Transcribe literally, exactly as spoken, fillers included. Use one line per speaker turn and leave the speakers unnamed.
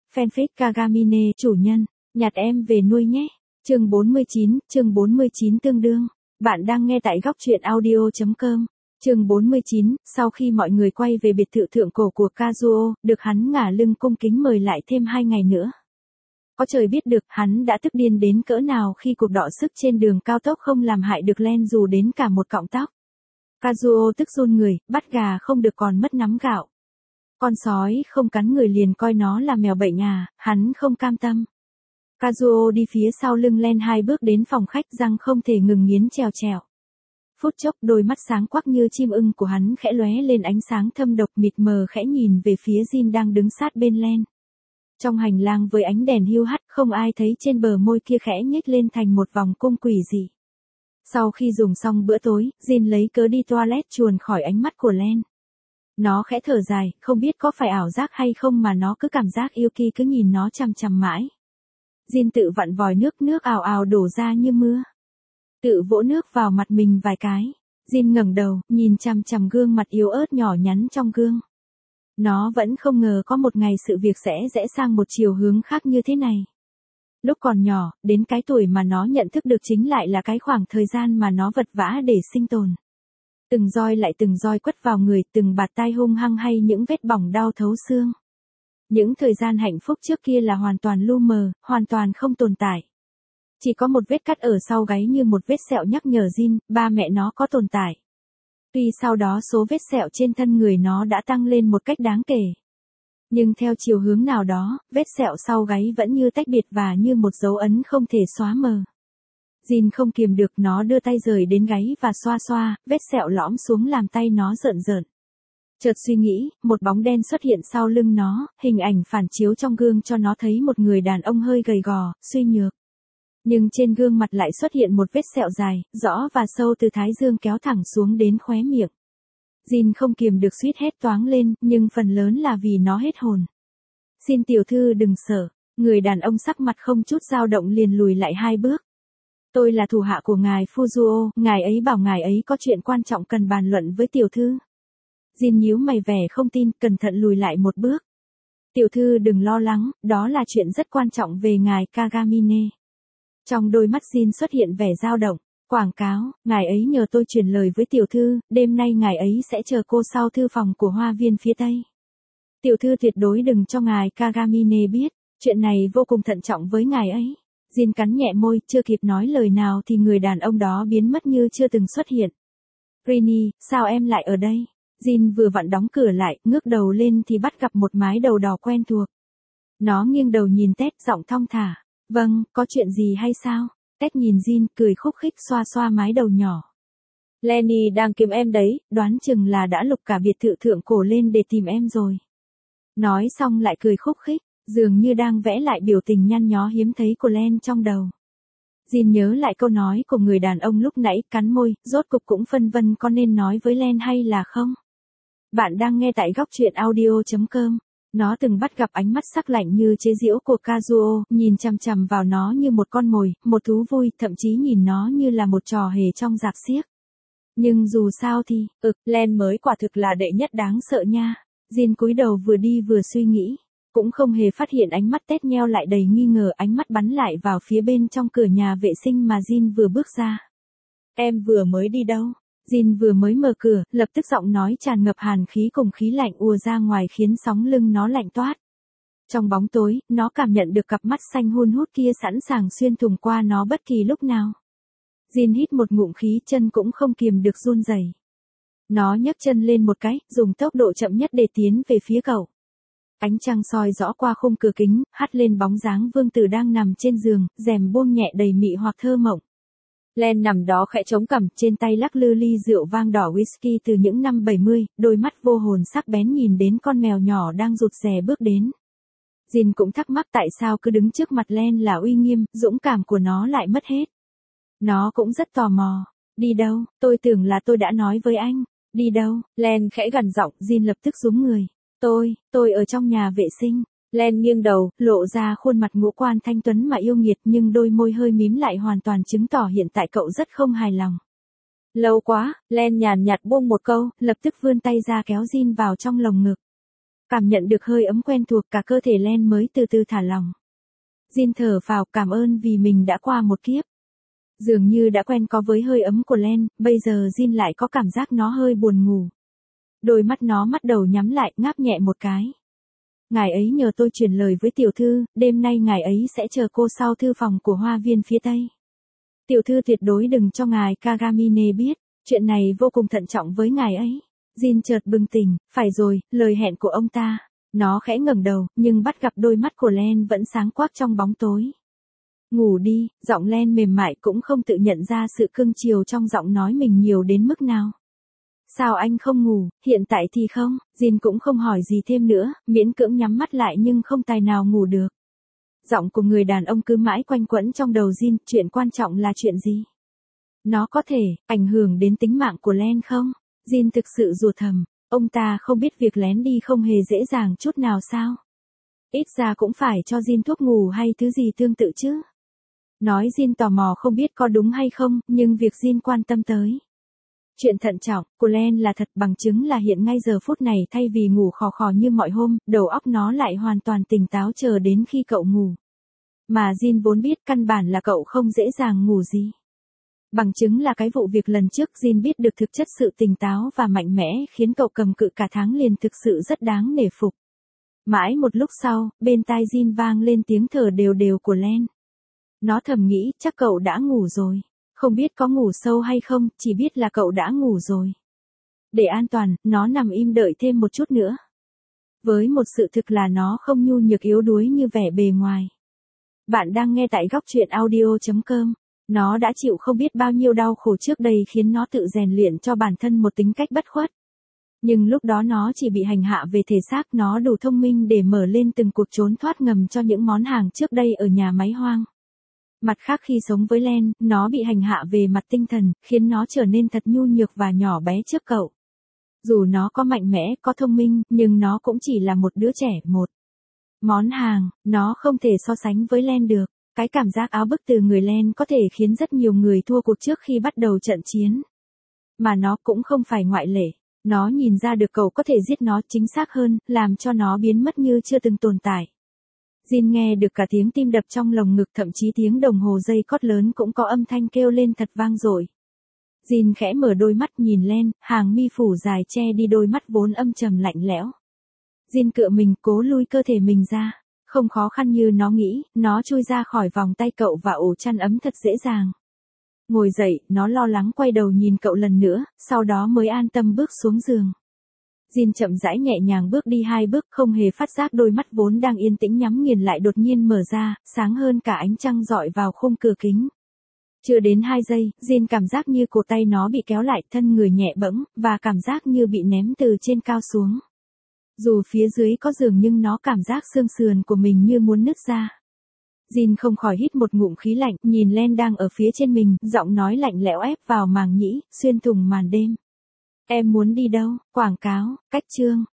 Fanfic Kagamine, chủ nhân, nhặt em về nuôi nhé. Chương bốn mươi chín, chương bốn mươi chín tương đương. Bạn đang nghe tại góc truyện audio chấm com. Chương bốn mươi chín, sau khi mọi người quay về biệt thự thượng cổ của Kazuo, được hắn ngả lưng cung kính mời lại thêm hai ngày nữa. Có trời biết được hắn đã tức điên đến cỡ nào khi cuộc đọ sức trên đường cao tốc không làm hại được Len dù đến cả một cọng tóc. Kazuo tức run người, bắt gà không được còn mất nắm gạo. Con sói không cắn người liền coi nó là mèo bệnh à, hắn không cam tâm. Kazuo đi phía sau lưng Len hai bước đến phòng khách, răng không thể ngừng nghiến trèo trèo. Phút chốc đôi mắt sáng quắc như chim ưng của hắn khẽ lóe lên ánh sáng thâm độc, mịt mờ khẽ nhìn về phía Jin đang đứng sát bên Len. Trong hành lang với ánh đèn hiu hắt, không ai thấy trên bờ môi kia khẽ nhếch lên thành một vòng cung quỷ dị. Sau khi dùng xong bữa tối, Jin lấy cớ đi toilet chuồn khỏi ánh mắt của Len. Nó khẽ thở dài, không biết có phải ảo giác hay không mà nó cứ cảm giác yêu kỳ cứ nhìn nó chằm chằm mãi. Jin tự vặn vòi nước, nước ào ào đổ ra như mưa. Tự vỗ nước vào mặt mình vài cái. Jin ngẩng đầu, nhìn chằm chằm gương mặt yếu ớt nhỏ nhắn trong gương. Nó vẫn không ngờ có một ngày sự việc sẽ rẽ sang một chiều hướng khác như thế này. Lúc còn nhỏ, đến cái tuổi mà nó nhận thức được chính lại là cái khoảng thời gian mà nó vật vã để sinh tồn. Từng roi lại từng roi quất vào người, từng bạt tai hung hăng hay những vết bỏng đau thấu xương. Những thời gian hạnh phúc trước kia là hoàn toàn lu mờ, hoàn toàn không tồn tại. Chỉ có một vết cắt ở sau gáy như một vết sẹo nhắc nhở Jin, ba mẹ nó có tồn tại. Tuy sau đó số vết sẹo trên thân người nó đã tăng lên một cách đáng kể. Nhưng theo chiều hướng nào đó, vết sẹo sau gáy vẫn như tách biệt và như một dấu ấn không thể xóa mờ. Jin không kiềm được, nó đưa tay rời đến gáy và xoa xoa, vết sẹo lõm xuống làm tay nó rợn rợn. Chợt suy nghĩ, một bóng đen xuất hiện sau lưng nó, hình ảnh phản chiếu trong gương cho nó thấy một người đàn ông hơi gầy gò, suy nhược. Nhưng trên gương mặt lại xuất hiện một vết sẹo dài, rõ và sâu từ thái dương kéo thẳng xuống đến khóe miệng. Jin không kiềm được suýt hét toáng lên, nhưng phần lớn là vì nó hết hồn. Xin tiểu thư đừng sợ. Người đàn ông sắc mặt không chút dao động liền lùi lại hai bước. Tôi là thủ hạ của ngài Fuzuo, ngài ấy bảo ngài ấy có chuyện quan trọng cần bàn luận với tiểu thư. Jin nhíu mày vẻ không tin, cẩn thận lùi lại một bước. Tiểu thư đừng lo lắng, đó là chuyện rất quan trọng về ngài Kagamine. Trong đôi mắt Jin xuất hiện vẻ dao động. Quảng cáo, ngài ấy nhờ tôi truyền lời với tiểu thư, đêm nay ngài ấy sẽ chờ cô sau thư phòng của hoa viên phía tây. Tiểu thư tuyệt đối đừng cho ngài Kagamine biết, chuyện này vô cùng thận trọng với ngài ấy. Jin cắn nhẹ môi, chưa kịp nói lời nào thì người đàn ông đó biến mất như chưa từng xuất hiện. Rini, sao em lại ở đây? Jin vừa vặn đóng cửa lại, ngước đầu lên thì bắt gặp một mái đầu đỏ quen thuộc. Nó nghiêng đầu nhìn Ted, giọng thong thả. Vâng, có chuyện gì hay sao? Ted nhìn Jin, cười khúc khích xoa xoa mái đầu nhỏ. Lenny đang kiếm em đấy, đoán chừng là đã lục cả biệt thự thượng cổ lên để tìm em rồi. Nói xong lại cười khúc khích, dường như đang vẽ lại biểu tình nhăn nhó hiếm thấy của Len trong đầu. Jin nhớ lại câu nói của người đàn ông lúc nãy, cắn môi, rốt cục cũng phân vân có nên nói với Len hay là không. Bạn đang nghe tại góc truyện audio chấm com. Nó từng bắt gặp ánh mắt sắc lạnh như chế giễu của Kazuo, nhìn chằm chằm vào nó như một con mồi, một thú vui, thậm chí nhìn nó như là một trò hề trong rạp xiếc. Nhưng dù sao thì, ực, Len mới quả thực là đệ nhất đáng sợ nha. Jin cúi đầu vừa đi vừa suy nghĩ, cũng không hề phát hiện ánh mắt Ted nheo lại đầy nghi ngờ, ánh mắt bắn lại vào phía bên trong cửa nhà vệ sinh mà Jin vừa bước ra. Em vừa mới đi đâu? Jin vừa mới mở cửa, lập tức giọng nói tràn ngập hàn khí cùng khí lạnh ùa ra ngoài khiến sóng lưng nó lạnh toát. Trong bóng tối, nó cảm nhận được cặp mắt xanh hun hút kia sẵn sàng xuyên thủng qua nó bất kỳ lúc nào. Jin hít một ngụm khí, chân cũng không kiềm được run rẩy. Nó nhấc chân lên một cái, dùng tốc độ chậm nhất để tiến về phía cậu. Ánh trăng soi rõ qua khung cửa kính, hắt lên bóng dáng vương tử đang nằm trên giường, rèm buông nhẹ đầy mị hoặc thơ mộng. Len nằm đó khẽ chống cằm, trên tay lắc lư ly rượu vang đỏ whisky từ những năm bảy mươi, đôi mắt vô hồn sắc bén nhìn đến con mèo nhỏ đang rụt rè bước đến. Jin cũng thắc mắc tại sao cứ đứng trước mặt Len là uy nghiêm, dũng cảm của nó lại mất hết. Nó cũng rất tò mò. Đi đâu? Tôi tưởng là tôi đã nói với anh. Đi đâu? Len khẽ gằn giọng, Jin lập tức rúm người. Tôi, tôi ở trong nhà vệ sinh. Len nghiêng đầu, lộ ra khuôn mặt ngũ quan thanh tuấn mà yêu nghiệt, nhưng đôi môi hơi mím lại hoàn toàn chứng tỏ hiện tại cậu rất không hài lòng. Lâu quá, Len nhàn nhạt buông một câu, lập tức vươn tay ra kéo Jin vào trong lồng ngực. Cảm nhận được hơi ấm quen thuộc, cả cơ thể Len mới từ từ thả lỏng. Jin thở phào cảm ơn vì mình đã qua một kiếp. Dường như đã quen có với hơi ấm của Len, bây giờ Jin lại có cảm giác nó hơi buồn ngủ. Đôi mắt nó bắt đầu nhắm lại, ngáp nhẹ một cái. Ngài ấy nhờ tôi truyền lời với tiểu thư, đêm nay ngài ấy sẽ chờ cô sau thư phòng của hoa viên phía tây. Tiểu thư tuyệt đối đừng cho ngài Kagamine biết, chuyện này vô cùng thận trọng với ngài ấy. Jin chợt bừng tỉnh, phải rồi, lời hẹn của ông ta. Nó khẽ ngẩng đầu, nhưng bắt gặp đôi mắt của Len vẫn sáng quắc trong bóng tối. Ngủ đi, giọng Len mềm mại cũng không tự nhận ra sự cưng chiều trong giọng nói mình nhiều đến mức nào. Sao anh không ngủ, hiện tại thì không, Jin cũng không hỏi gì thêm nữa, miễn cưỡng nhắm mắt lại nhưng không tài nào ngủ được. Giọng của người đàn ông cứ mãi quanh quẩn trong đầu Jin, chuyện quan trọng là chuyện gì? Nó có thể ảnh hưởng đến tính mạng của Len không? Jin thực sự rủa thầm, ông ta không biết việc lén đi không hề dễ dàng chút nào sao? Ít ra cũng phải cho Jin thuốc ngủ hay thứ gì tương tự chứ. Nói Jin tò mò không biết có đúng hay không, nhưng việc Jin quan tâm tới. Chuyện thận trọng của Len là thật, bằng chứng là hiện ngay giờ phút này thay vì ngủ khò khò như mọi hôm, đầu óc nó lại hoàn toàn tỉnh táo chờ đến khi cậu ngủ. Mà Jin vốn biết căn bản là cậu không dễ dàng ngủ gì. Bằng chứng là cái vụ việc lần trước Jin biết được thực chất sự tỉnh táo và mạnh mẽ khiến cậu cầm cự cả tháng liền thực sự rất đáng nể phục. Mãi một lúc sau, bên tai Jin vang lên tiếng thở đều đều của Len. Nó thầm nghĩ chắc cậu đã ngủ rồi. Không biết có ngủ sâu hay không, chỉ biết là cậu đã ngủ rồi. Để an toàn, nó nằm im đợi thêm một chút nữa. Với một sự thực là nó không nhu nhược yếu đuối như vẻ bề ngoài. Bạn đang nghe tại góc truyện audio chấm com. Nó đã chịu không biết bao nhiêu đau khổ trước đây khiến nó tự rèn luyện cho bản thân một tính cách bất khuất. Nhưng lúc đó nó chỉ bị hành hạ về thể xác, nó đủ thông minh để mở lên từng cuộc trốn thoát ngầm cho những món hàng trước đây ở nhà máy hoang. Mặt khác khi sống với Len, nó bị hành hạ về mặt tinh thần, khiến nó trở nên thật nhu nhược và nhỏ bé trước cậu. Dù nó có mạnh mẽ, có thông minh, nhưng nó cũng chỉ là một đứa trẻ một. Món hàng, nó không thể so sánh với Len được. Cái cảm giác áo bức từ người Len có thể khiến rất nhiều người thua cuộc trước khi bắt đầu trận chiến. Mà nó cũng không phải ngoại lệ. Nó nhìn ra được cậu có thể giết nó, chính xác hơn, làm cho nó biến mất như chưa từng tồn tại. Jin nghe được cả tiếng tim đập trong lồng ngực, thậm chí tiếng đồng hồ dây cót lớn cũng có âm thanh kêu lên thật vang dội. Jin khẽ mở đôi mắt nhìn Len, hàng mi phủ dài che đi đôi mắt vốn âm trầm lạnh lẽo. Jin cựa mình cố lui cơ thể mình ra. Không khó khăn như nó nghĩ, nó chui ra khỏi vòng tay cậu và ổ chăn ấm thật dễ dàng. Ngồi dậy, nó lo lắng quay đầu nhìn cậu lần nữa, sau đó mới an tâm bước xuống giường. Jin chậm rãi nhẹ nhàng bước đi hai bước, không hề phát giác đôi mắt vốn đang yên tĩnh nhắm nghiền lại đột nhiên mở ra, sáng hơn cả ánh trăng rọi vào khung cửa kính. Chưa đến hai giây, Jin cảm giác như cổ tay nó bị kéo lại, thân người nhẹ bẫng, và cảm giác như bị ném từ trên cao xuống. Dù phía dưới có giường nhưng nó cảm giác xương sườn của mình như muốn nứt ra. Jin không khỏi hít một ngụm khí lạnh, nhìn Len đang ở phía trên mình, giọng nói lạnh lẽo ép vào màng nhĩ, xuyên thủng màn đêm. Em muốn đi đâu? Quảng cáo, cách chương,